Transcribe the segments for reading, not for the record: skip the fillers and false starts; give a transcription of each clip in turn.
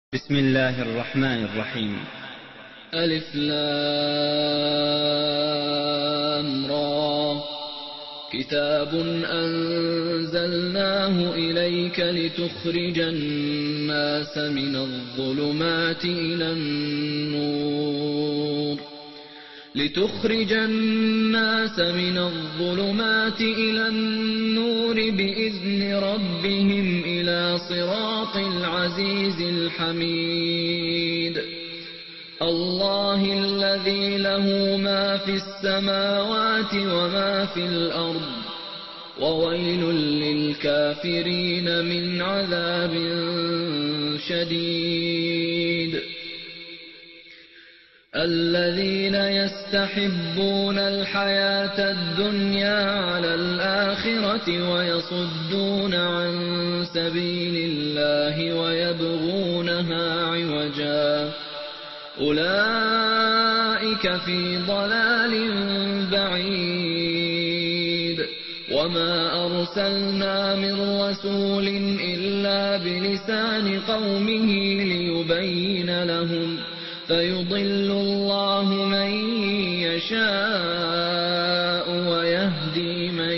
بسم الله الرحمن الرحيم. ألف لام را. كتاب أنزلناه إليك لتخرج الناس من الظلمات إلى النور بإذن ربهم إلى صراط العزيز الحميد. الله الذي له ما في السماوات وما في الأرض، وويل للكافرين من عذاب شديد. الذين يستحبون الحياة الدنيا على الآخرة ويصدون عن سبيل الله ويبغونها عوجا، أولئك في ضلال بعيد. وما أرسلنا من رسول إلا بلسان قومه ليبين لهم، فيضل الله من يشاء ويهدي من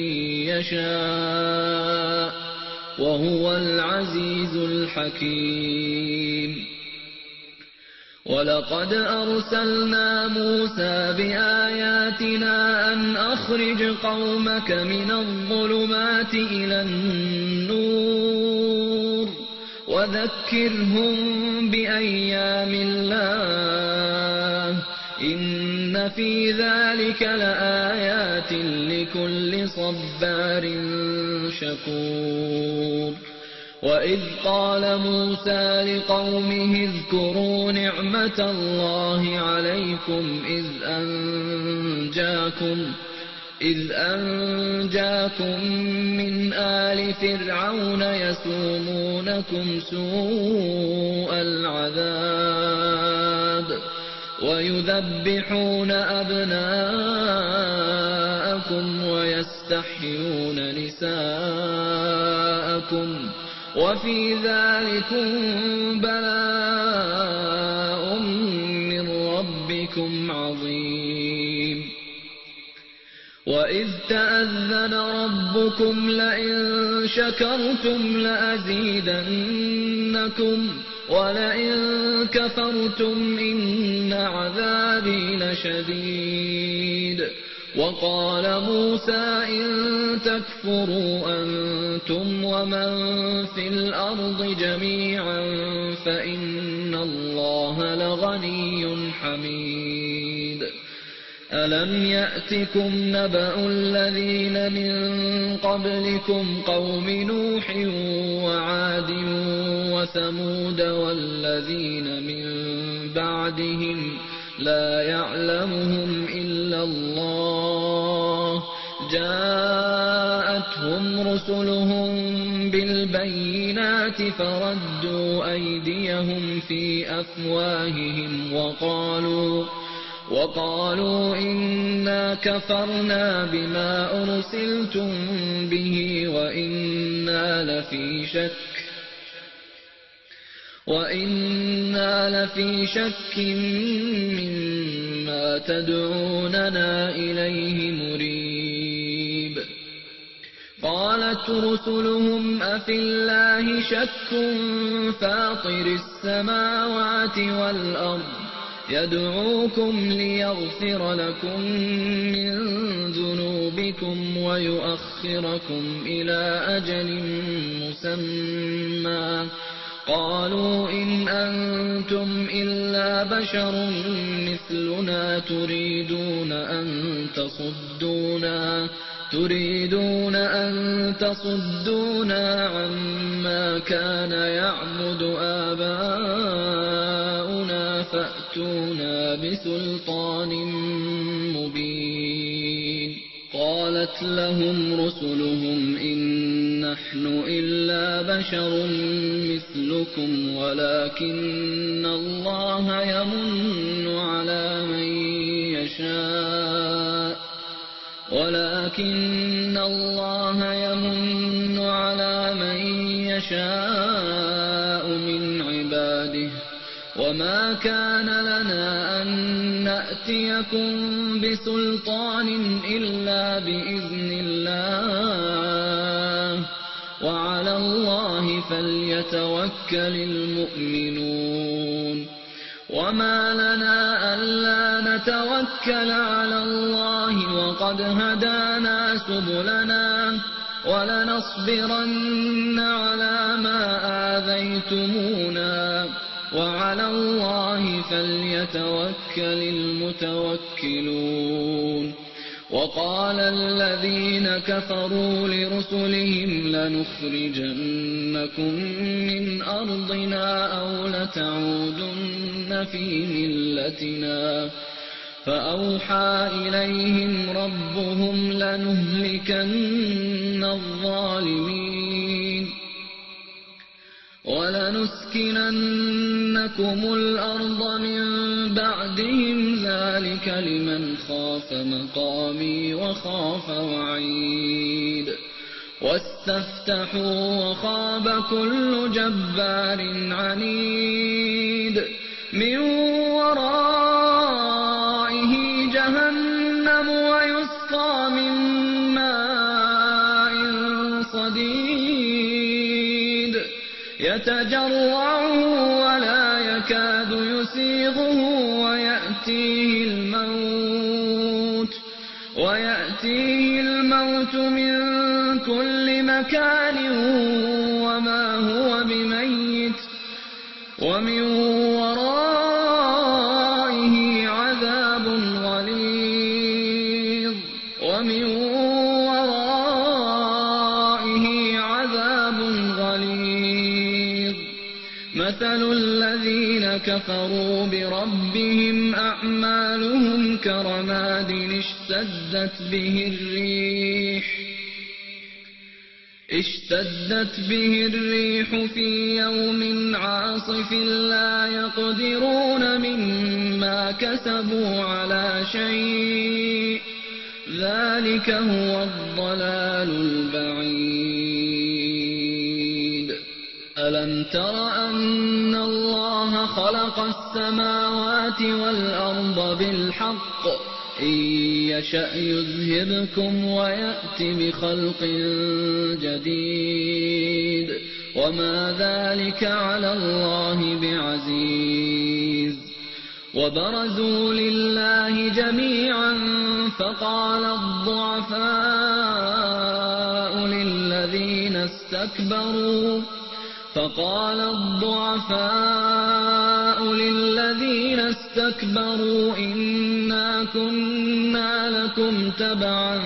يشاء، وهو العزيز الحكيم. ولقد أرسلنا موسى بآياتنا أن أخرج قومك من الظلمات إلى النور وذكرهم بأيام الله، إن في ذلك لآيات لكل صبار شكور. وإذ قال موسى لقومه اذكروا نعمة الله عليكم إذ أنجاكم من آل فرعون يسومونكم سوء العذاب ويذبحون أبناءكم ويستحيون نساءكم، وفي ذلكم بلاء من ربكم عظيم. وإذ تأذن ربكم لئن شكرتم لأزيدنكم ولئن كفرتم إن عذابي لشديد. وقال موسى إن تكفروا أنتم ومن في الأرض جميعا فإن الله لغني حميد. ألم يأتكم نبأ الذين من قبلكم قوم نوح وعاد وثمود والذين من بعدهم لا يعلمهم إلا الله، جاءتهم رسلهم بالبينات فردوا أيديهم في أفواههم وقالوا إنا كفرنا بما أرسلتم به وإنا لفي شك مما تدعوننا إليه مريب. قالت رسلهم أفي الله شك فاطر السماوات والأرض يدعوكم ليغفر لكم من ذنوبكم ويؤخركم إلى أجل مسمى، قالوا إن أنتم إلا بشر مثلنا تريدون أن تصدونا عما كان يعبد آباؤنا فأتونا بسلطان مبين. قالت لهم رسلهم إن نحن إلا بشر مثلكم ولكن الله يمن على من يشاء من عباده عباده وما كان لنا أن نأتيكم بسلطان إلا بإذن الله وعلى الله فليتوكل المؤمنون وما لنا ألا نتوكل على الله وقد هدانا سبلنا ولنصبرن على ما آذيتمونا وعلى الله فليتوكل المتوكلون وقال الذين كفروا لرسلهم لنخرجنكم من أرضنا أو لتعودن في ملتنا فأوحى إليهم ربهم لنهلكن الظالمين ولنسكننكم الأرض من بعدهم ذلك لمن خاف مقامي وخاف وعيد واستفتحوا وخاب كل جبار عنيد من ورائه جهنم ويسقى من ماء صديد يتجرعه ولا يكاد يسيغه ويأتيه الموت من كل مكان وما هو بميت ومن ورائه عذاب غليظ مثل الذين كفروا بربهم أعمالهم كرماد اشتدت به الريح في يوم عاصف لا يقدرون مما كسبوا على شيء ذلك هو الضلال البعيد ألم تر أن الله خلق السماوات والأرض بالحق إن يشأ يذهبكم ويأت بخلق جديد وما ذلك على الله بعزيز وبرزوا لله جميعا فقال الضعفاء للذين استكبروا إنا كنا لكم تبعا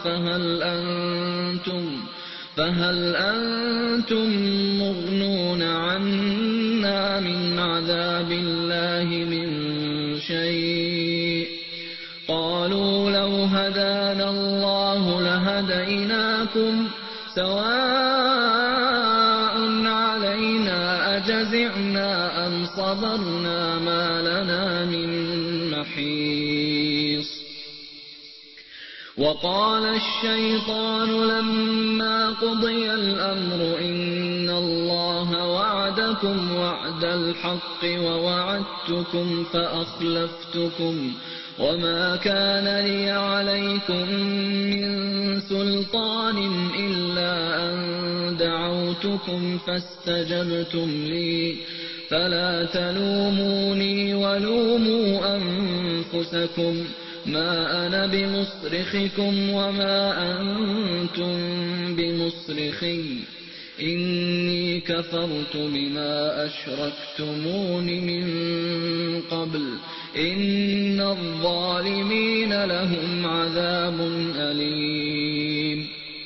فهل أنتم مغنون عنا من عذاب الله من شيء قالوا لو هدانا الله لهديناكم سواء علينا أجزعنا أم صبرنا ما لنا من محيص وقال الشيطان لما قضي الأمر إن الله وعدكم وعد الحق ووعدتكم فأخلفتكم وما كان لي عليكم من سلطان إلا أن دعوتكم فاستجبتم لي فلا تلوموني ولوموا أنفسكم ما أنا بمصرخكم وما أنتم بمصرخي إني كفرت بما أشركتمون من قبل إن الظالمين لهم عذاب أليم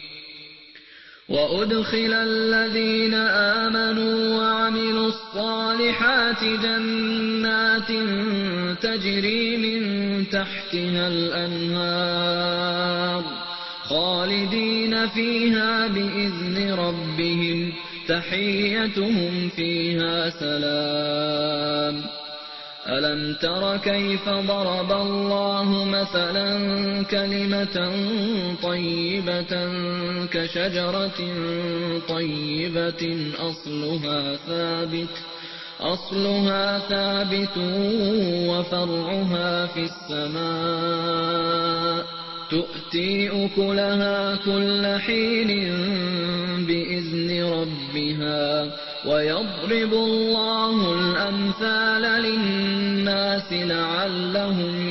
وأدخل الذين آمنوا وعملوا الصالحات جنات تجري من تحتها الأنهار خالدين فيها بإذن ربهم تحيتهم فيها سلام ألم تر كيف ضرب الله مثلا كلمة طيبة كشجرة طيبة أصلها ثابت وفرعها في السماء تؤتي أكلها كل حين بإذن ربها ويضرب الله الأمثال للناس لعلهم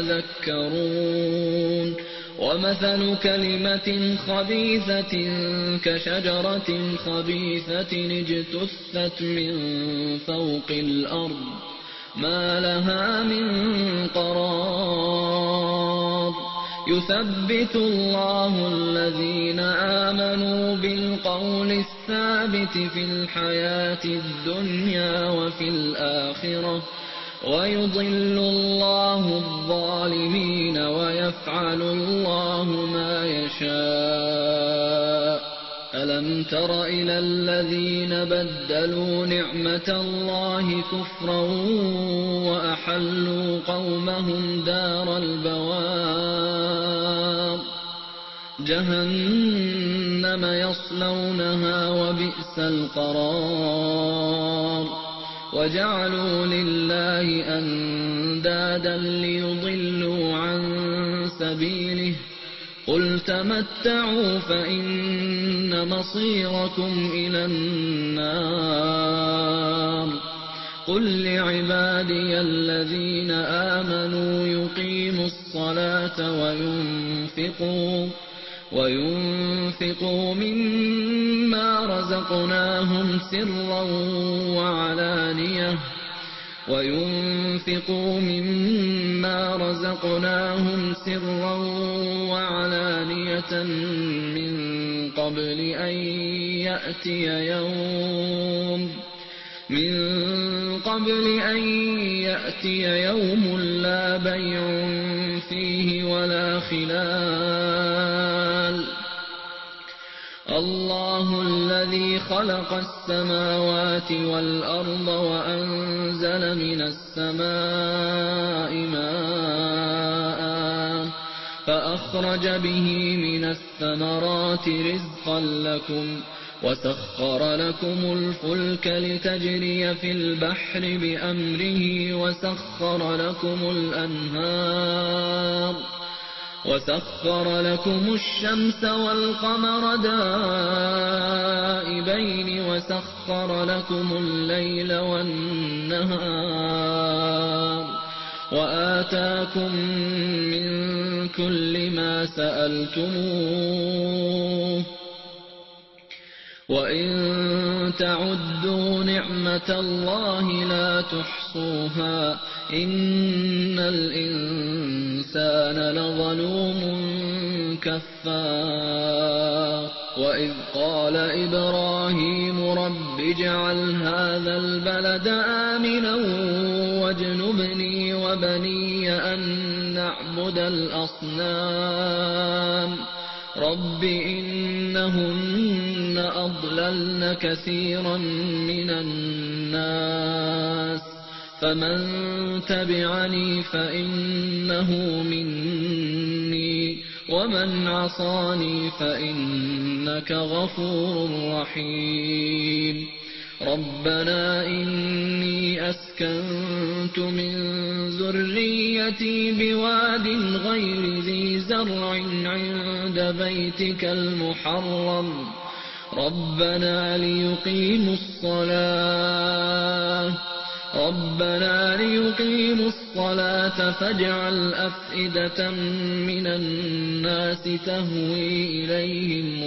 يتذكرون ومثل كلمة خبيثة كشجرة خبيثة اجتثت من فوق الأرض ما لها من قرار يثبت الله الذين آمنوا بالقول الثابت في الحياة الدنيا وفي الآخرة ويضل الله الظالمين ويفعل الله ما يشاء ألم تر إلى الذين بدلوا نعمة الله كفرا وأحلوا قومهم دار البوار جهنم يصلونها وبئس القرار وجعلوا لله أندادا ليضلوا عن سبيله قل تمتعوا فإن مصيركم إلى النار قل لعبادي الذين آمنوا يقيموا الصلاة وينفقوا مما رزقناهم سرا وعلانية من قبل أن يأتي يوم لا بيع فيه ولا خلال الله الذي خلق السماوات والأرض وأنزل من السماء ماء فأخرج به من الثمرات رزقا لكم وسخر لكم الفلك لتجري في البحر بأمره وسخر لكم الشمس والقمر دائبين وسخر لكم الليل والنهار وآتاكم من كل ما سألتموه وإن تعدوا نعمة الله لا تحصوها إن الإنسان لظلوم كفار وإذ قال إبراهيم رب اجعل هذا البلد آمنا واجنبني وبني أن نعبد الأصنام رب إنهن أضللن كثيرا من الناس فمن تبعني فإنه مني ومن عصاني فإنك غفور رحيم ربنا إني أسكنت من ذريتي بواد غير ذي زرع عند بيتك المحرم ربنا ليقيموا الصلاة فاجعل أفئدة من الناس تهوي إليهم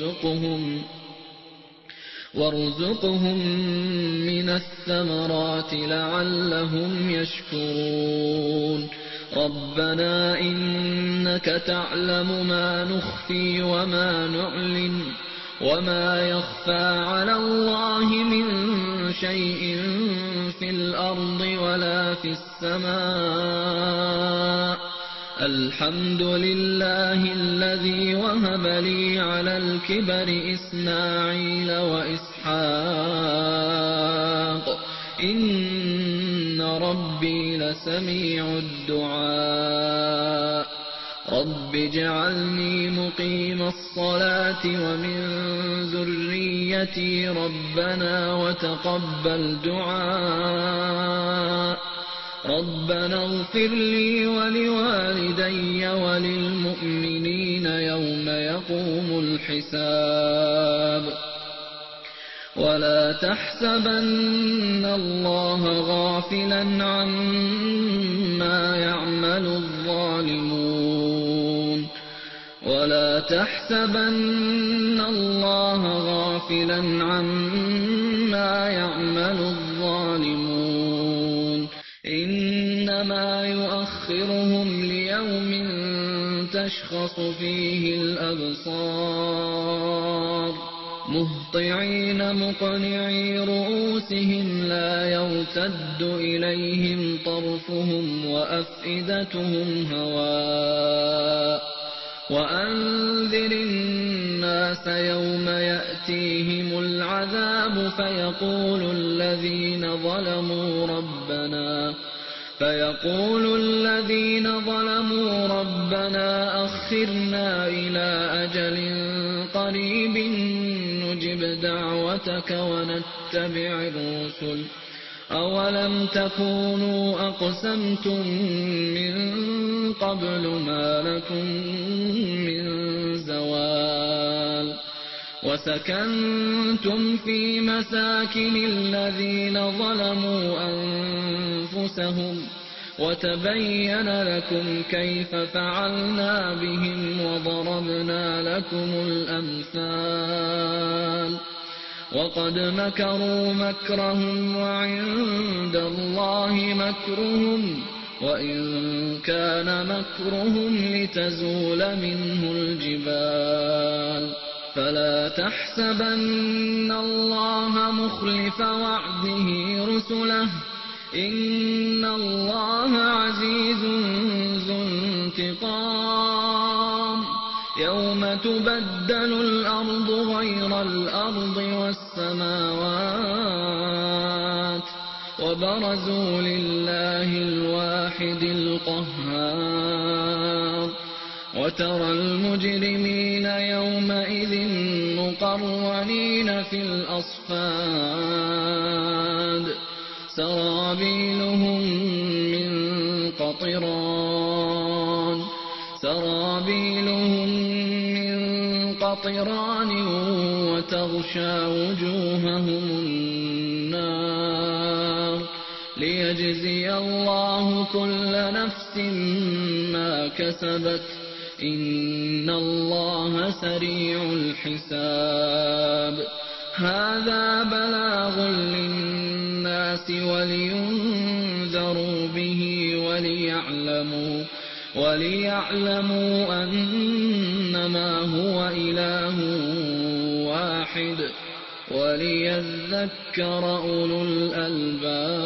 وارزقهم من الثمرات لعلهم يشكرون ربنا إنك تعلم ما نخفي وما نعلن وما يخفى على الله من شيء في الأرض ولا في السماء الحمد لله الذي وهب لي على الكبر إسماعيل وإسحاق إن ربي لسميع الدعاء رب اجعلني مقيم الصلاة ومن ذريتي ربنا وتقبل دعاء ربنا اغفر لي ولوالدي وللمؤمنين يوم يقوم الحساب ولا تحسبن الله غافلا عما يعمل الظالمون ولا تحسبن الله غافلا عما يعمل الظالمون إنما يؤخرهم ليوم تشخص فيه الأبصار مهطعين مقنعي رؤوسهم لا يرتد إليهم طرفهم وأفئدتهم هواء وأنذر الناس يوم يأتيهم العذاب فيقول الذين ظلموا ربنا أخرنا إلى أجل قريب نجب دعوتك ونتبع الرسل أولم تكونوا أقسمتم من قبل ما لكم من زوال وسكنتم في مساكن الذين ظلموا أنفسهم وتبين لكم كيف فعلنا بهم وضربنا لكم الأمثال وقد مكروا مكرهم وعند الله مكرهم وإن كان مكرهم لتزول منه الجبال فلا تحسبن الله مخلف وعده رسله إن الله عزيز ذو انتقام يوم تبدل الأرض غير الأرض والسماوات وبرزوا لله الواحد القهار وترى المجرمين يومئذ مقرنين في الأصفاد سرابيلهم من قطران وتغشى وجوههم النار ليجزي الله كل نفس ما كسبت إن الله سريع الحساب هذا بلاغ للناس ولينذروا به وليعلموا أنما هو إله واحد وليذكر أولو الألباب